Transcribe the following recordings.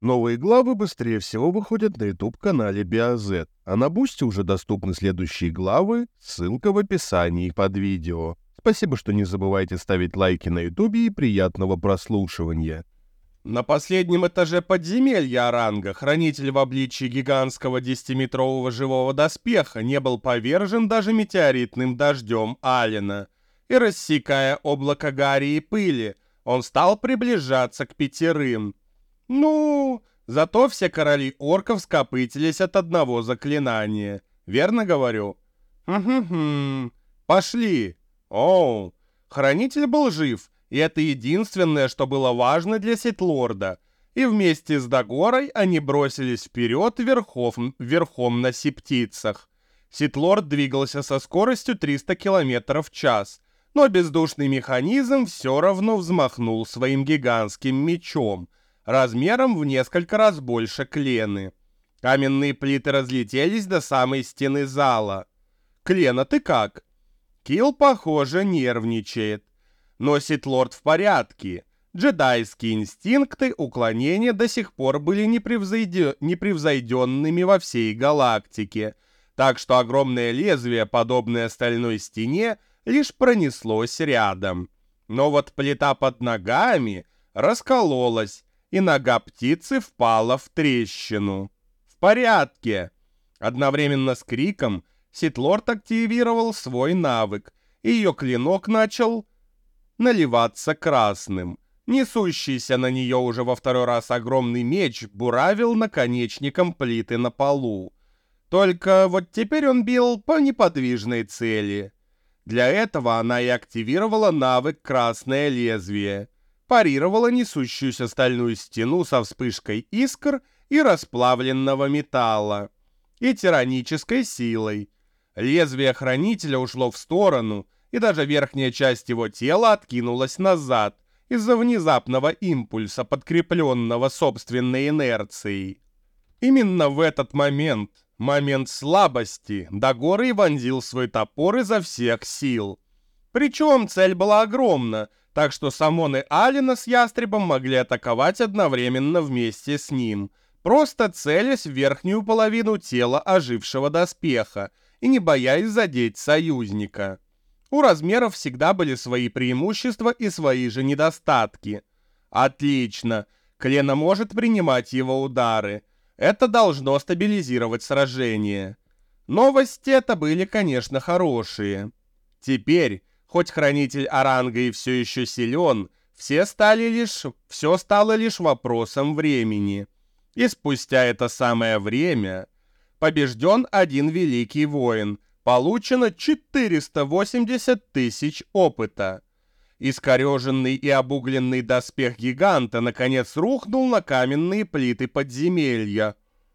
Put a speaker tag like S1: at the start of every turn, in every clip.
S1: Новые главы быстрее всего выходят на YouTube-канале BioZ, а на Бусти уже доступны следующие главы, ссылка в описании под видео. Спасибо, что не забывайте ставить лайки на YouTube и приятного прослушивания.
S2: На последнем этаже подземелья Оранга хранитель в обличии гигантского 10-метрового живого доспеха не был повержен даже метеоритным дождем Алина. И рассекая облако гари и пыли, он стал приближаться к 5. Зато все короли орков скопытились от одного заклинания. Верно говорю? Пошли. Хранитель был жив, и это единственное, что было важно для Ситлорда. И вместе с Дагорой они бросились вперед верхом на септицах. Ситлорд двигался со скоростью 300 км в час, но бездушный механизм все равно взмахнул своим гигантским мечом, размером в несколько раз больше Клены. Каменные плиты разлетелись до самой стены зала. «Клена, ты как?» Килл, похоже, нервничает. Но Ситлорд в порядке. Джедайские инстинкты уклонения до сих пор были непревзойденными во всей галактике, так что огромное лезвие, подобное стальной стене, лишь пронеслось рядом. Но вот плита под ногами раскололась, и нога птицы впала в трещину. «В порядке!» Одновременно с криком Ситлорд активировал свой навык, и ее клинок начал наливаться красным. Несущийся на нее уже во второй раз огромный меч буравил наконечником плиты на полу. Только вот теперь он бил по неподвижной цели. Для этого она и активировала навык «Красное лезвие», парировала несущуюся стальную стену со вспышкой искр и расплавленного металла, и тиранической силой. Лезвие хранителя ушло в сторону, и даже верхняя часть его тела откинулась назад из-за внезапного импульса, подкрепленного собственной инерцией. Именно в этот момент слабости, Дагора вонзил свой топор изо всех сил. Причем цель была огромна, так что Самон и Алина с Ястребом могли атаковать одновременно вместе с ним, просто целясь в верхнюю половину тела ожившего доспеха и не боясь задеть союзника. У размеров всегда были свои преимущества и свои же недостатки. Отлично, Клена может принимать его удары. Это должно стабилизировать сражение. Новости это были, конечно, хорошие. Теперь, хоть хранитель Оранга и все еще силен, все стало лишь вопросом времени. И спустя это самое время побежден один великий воин, получено 480 тысяч опыта. Искореженный и обугленный доспех гиганта наконец рухнул на каменные плиты подземелья.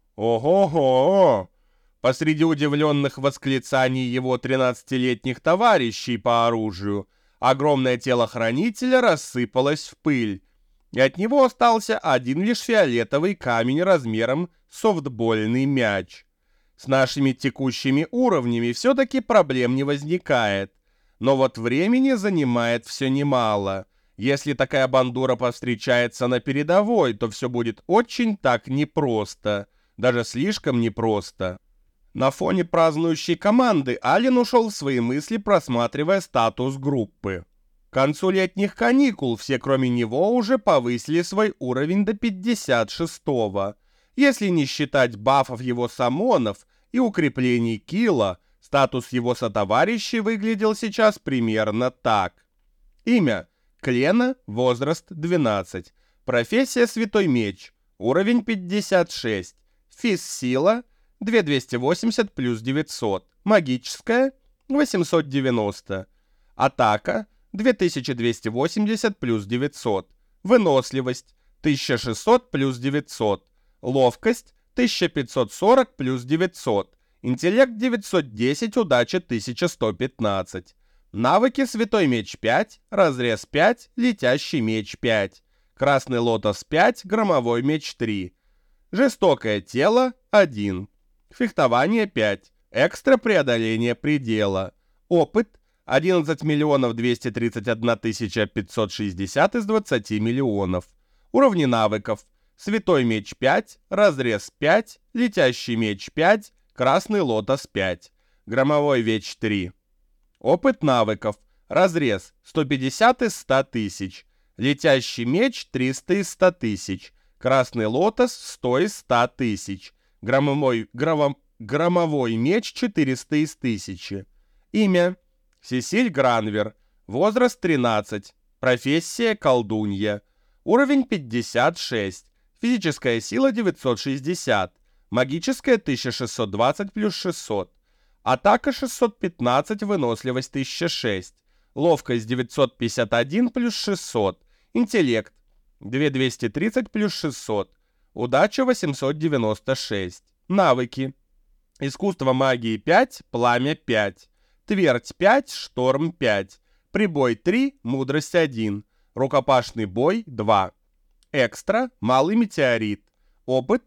S2: Ого-го! Посреди удивленных восклицаний его 13-летних товарищей по оружию, огромное тело хранителя рассыпалось в пыль, и от него остался один лишь фиолетовый камень размером с софтбольный мяч. С нашими текущими уровнями все-таки проблем не возникает, но вот времени занимает все немало. Если такая бандура повстречается на передовой, то все будет очень так непросто, даже слишком непросто. На фоне празднующей команды Ален ушел в свои мысли, просматривая статус группы. К концу летних каникул все, кроме него, уже повысили свой уровень до 56-го. Если не считать бафов его самонов и укреплений Килла, статус его сотоварищей выглядел сейчас примерно так. Имя – Клена, возраст – 12. Профессия – Святой Меч, уровень 56. Физ-сила – 2280 плюс 900. Магическая – 890. Атака – 2280 плюс 900. Выносливость – 1600 плюс 900. Ловкость – 1540 плюс 900. Интеллект 910, удача 1115. Навыки: Святой Меч 5, Разрез 5, Летящий Меч 5, Красный Лотос 5, Громовой Меч 3. Жестокое тело 1. Фехтование 5. Экстра преодоление предела. Опыт 11 231 560 из 20 миллионов. Уровни навыков: Святой меч 5, разрез 5, летящий меч 5, красный лотос 5, громовой меч 3. Опыт навыков. Разрез 150 из 100 тысяч, летящий меч 300 из 100 тысяч, красный лотос 100 из 100 тысяч, громовой меч 400 из 1000. Имя. Сесиль Гранвер. Возраст 13. Профессия колдунья. Уровень 56. Физическая сила 960. Магическая 1620 плюс 600. Атака 615, выносливость 1006. Ловкость 951 плюс 600. Интеллект 2230 плюс 600. Удача 896. Навыки. Искусство магии 5, пламя 5. Твердь 5, шторм 5. Прибой 3, мудрость 1. Рукопашный бой 2. Экстра, малый метеорит. Опыт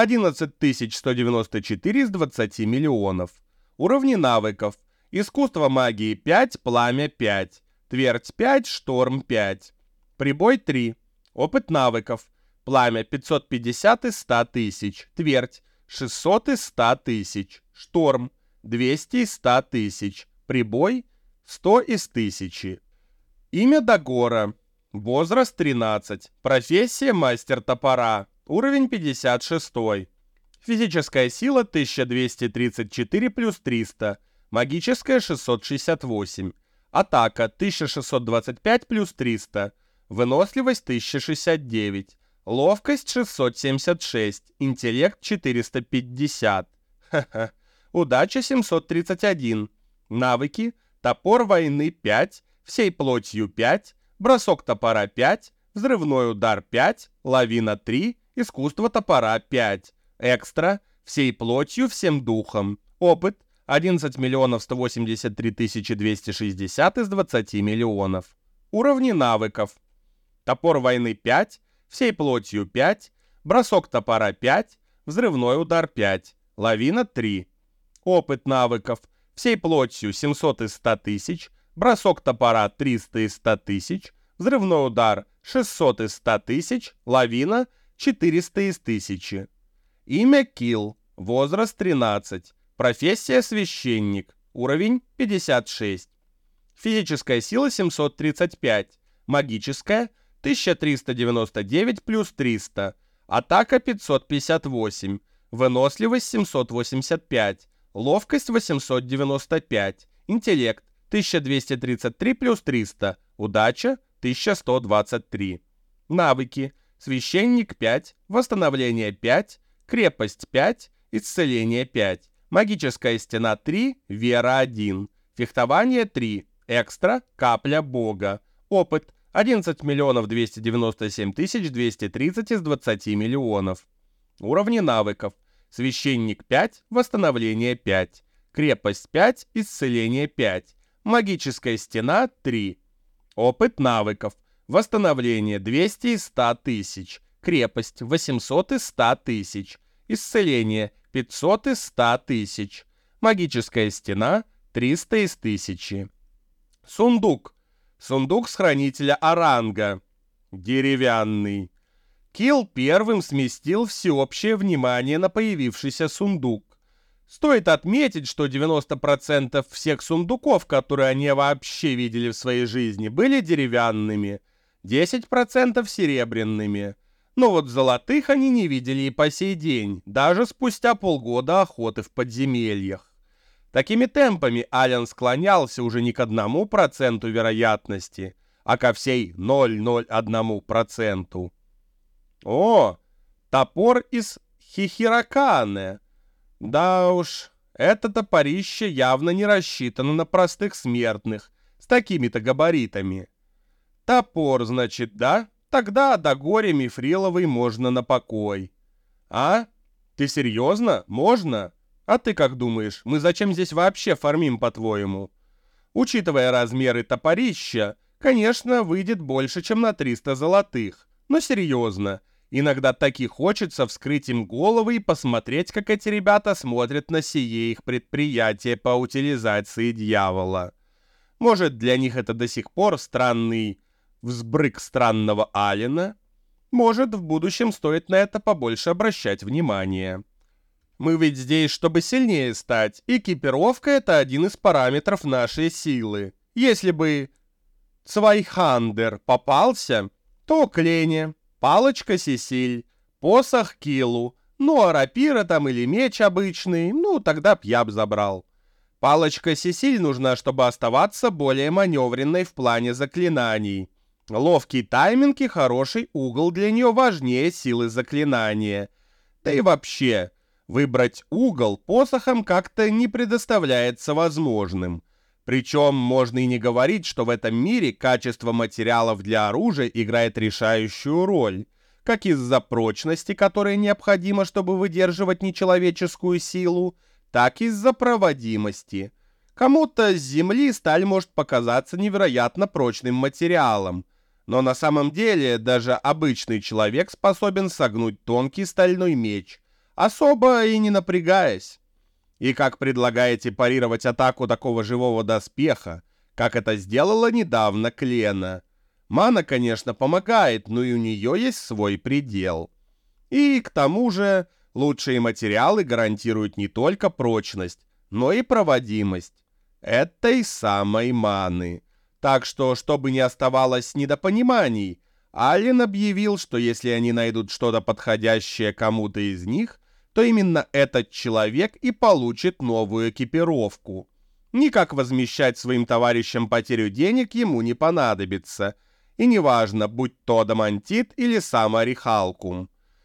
S2: 11194 из 20 миллионов. Уровни навыков. Искусство магии 5, пламя 5. Твердь 5, шторм 5. Прибой 3. Опыт навыков. Пламя 550 из 100 тысяч. Твердь 600 из 100 тысяч. Шторм 200 из 100 тысяч. Прибой 100 из 1000. Имя Дагора. Возраст 13. Профессия мастер топора. Уровень 56. Физическая сила 1234 плюс 300. Магическая 668. Атака 1625 плюс 300. Выносливость 1069. Ловкость 676. Интеллект 450. Ха-ха. Удача 731. Навыки. Топор войны 5. Всей плотью 5. Бросок топора 5. Взрывной удар 5. Лавина 3. Искусство топора 5. Экстра. Всей плотью, всем духом. Опыт 11 183 260 из 20 миллионов. Уровни навыков. Топор войны 5. Всей плотью 5. Бросок топора 5. Взрывной удар 5. Лавина 3. Опыт навыков. Всей плотью 700 из 100 тысяч. Бросок топора 300 из 100 тысяч. Взрывной удар 600 из 100 тысяч. Лавина 400 из 1000. Имя Килл. Возраст 13. Профессия священник. Уровень 56. Физическая сила 735. Магическая 1399 плюс 300. Атака 558. Выносливость 785. Ловкость 895. Интеллект 1233 плюс 300. Удача 1123. Навыки. Священник 5. Восстановление 5. Крепость 5. Исцеление 5. Магическая стена 3. Вера 1. Фехтование 3. Экстра. Капля Бога. Опыт 11 297 230 из 20 миллионов. Уровни навыков. Священник 5. Восстановление 5. Крепость 5. Исцеление 5. Магическая стена 3. Опыт навыков. Восстановление 200 из 100 тысяч. Крепость 800 из 100 тысяч. Исцеление 500 из 100 тысяч. Магическая стена 300 из 1000. Сундук. Сундук с хранителя Оранга. Деревянный. Килл первым сместил всеобщее внимание на появившийся сундук. Стоит отметить, что 90% всех сундуков, которые они вообще видели в своей жизни, были деревянными, 10% серебряными. Но вот золотых они не видели и по сей день, даже спустя полгода охоты в подземельях. Такими темпами Ален склонялся уже не к 1% вероятности, а ко всей 0,01%. О, топор из Хихиракане. Да уж, это топорище явно не рассчитано на простых смертных с такими-то габаритами. Топор, значит, да? Тогда до горя мифриловой можно на покой. А? Ты серьезно? Можно? А ты как думаешь, мы зачем здесь вообще фармим, по-твоему? Учитывая размеры топорища, конечно, выйдет больше, чем на 300 золотых. Но серьезно, иногда таки хочется вскрыть им головы и посмотреть, как эти ребята смотрят на сие их предприятие по утилизации дьявола. Может, для них это до сих пор странный взбрык странного Алена? Может, в будущем стоит на это побольше обращать внимание. Мы ведь здесь, чтобы сильнее стать. Экипировка — это один из параметров нашей силы. Если бы Цвайхандер попался, то Клене, палочка Сесиль, посох Килу, ну а рапира там или меч обычный, ну тогда б я б забрал. Палочка Сесиль нужна, чтобы оставаться более маневренной в плане заклинаний. Ловкий тайминг и хороший угол для нее важнее силы заклинания. Да и вообще, выбрать угол посохом как-то не предоставляется возможным. Причем можно и не говорить, что в этом мире качество материалов для оружия играет решающую роль, как из-за прочности, которая необходима, чтобы выдерживать нечеловеческую силу, так и из-за проводимости. Кому-то с Земли сталь может показаться невероятно прочным материалом, но на самом деле даже обычный человек способен согнуть тонкий стальной меч, особо и не напрягаясь. И как предлагаете парировать атаку такого живого доспеха, как это сделала недавно Клена? Мана, конечно, помогает, но и у нее есть свой предел. И к тому же лучшие материалы гарантируют не только прочность, но и проводимость этой самой маны. Так что, чтобы не оставалось недопониманий, Аллен объявил, что если они найдут что-то подходящее кому-то из них, то именно этот человек и получит новую экипировку. Никак возмещать своим товарищам потерю денег ему не понадобится. И неважно, будь то адамантит или сам орехалкум.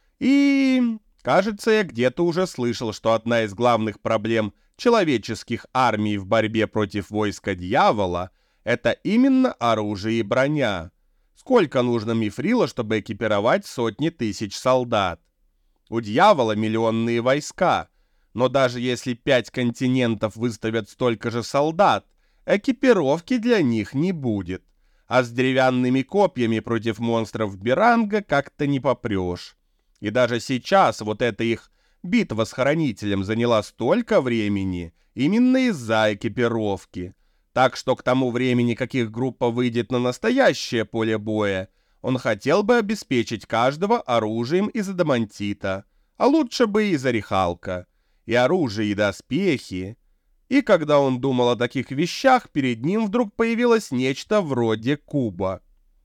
S2: И, кажется, я где-то уже слышал, что одна из главных проблем человеческих армий в борьбе против войска дьявола — это именно оружие и броня. Сколько нужно мифрила, чтобы экипировать сотни тысяч солдат? У дьявола миллионные войска, но даже если 5 континентов выставят столько же солдат, экипировки для них не будет. А с деревянными копьями против монстров Беранга как-то не попрешь. И даже сейчас вот эта их битва с Хранителем заняла столько времени именно из-за экипировки. Так что к тому времени, как их группа выйдет на настоящее поле боя, он хотел бы обеспечить каждого оружием из адамантита, а лучше бы из орехалка, и оружие, и доспехи. И когда он думал о таких вещах, перед ним вдруг появилось нечто вроде куба.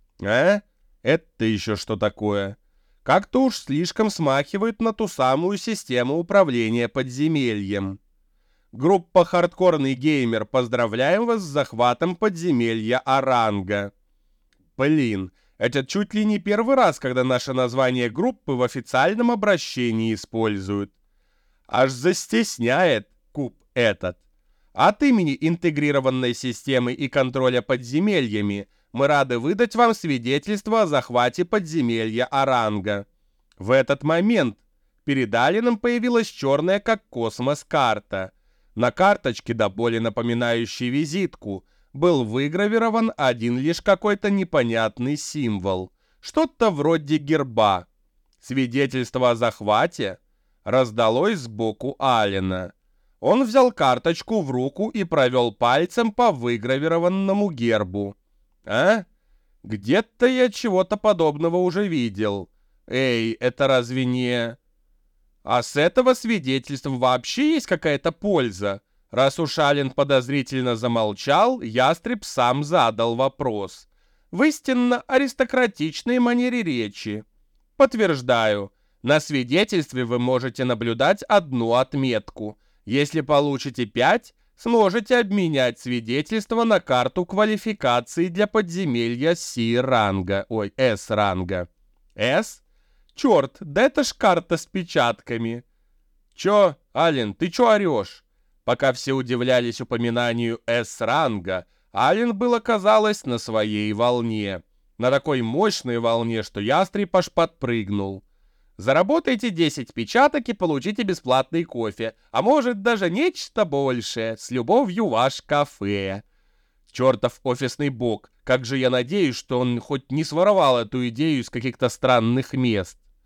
S2: Это еще что такое? Как-то уж слишком смахивает на ту самую систему управления подземельем. Группа «Хардкорный геймер», поздравляем вас с захватом подземелья Оранга. Блин, это чуть ли не первый раз, когда наше название группы в официальном обращении используют. Аж застесняет куб этот. От имени интегрированной системы и контроля подземельями мы рады выдать вам свидетельство о захвате подземелья Оранга. В этот момент перед Алленом появилась черная как космос карта. На карточке, до боли напоминающей визитку, был выгравирован один лишь какой-то непонятный символ. Что-то вроде герба. Свидетельство о захвате раздалось сбоку Аллена. Он взял карточку в руку и провел пальцем по выгравированному гербу. Где-то я чего-то подобного уже видел. Эй, это разве не... А с этого свидетельства вообще есть какая-то польза? Раз уж Аллен подозрительно замолчал, ястреб сам задал вопрос. В истинно аристократичной манере речи. Подтверждаю, на свидетельстве вы можете наблюдать одну отметку. Если получите 5, сможете обменять свидетельство на карту квалификации для подземелья С-ранга. С-ранга. С? Черт, да это ж карта с печатками. Чё, Аллен, ты чё орёшь? Пока все удивлялись упоминанию С-ранга, Аллен было казалось на своей волне. На такой мощной волне, что ястреб аж подпрыгнул. Заработайте 10 печаток и получите бесплатный кофе, а может даже нечто большее. С любовью, ваш кафе. Чертов офисный бог, как же я надеюсь, что он хоть не своровал эту идею из каких-то странных мест.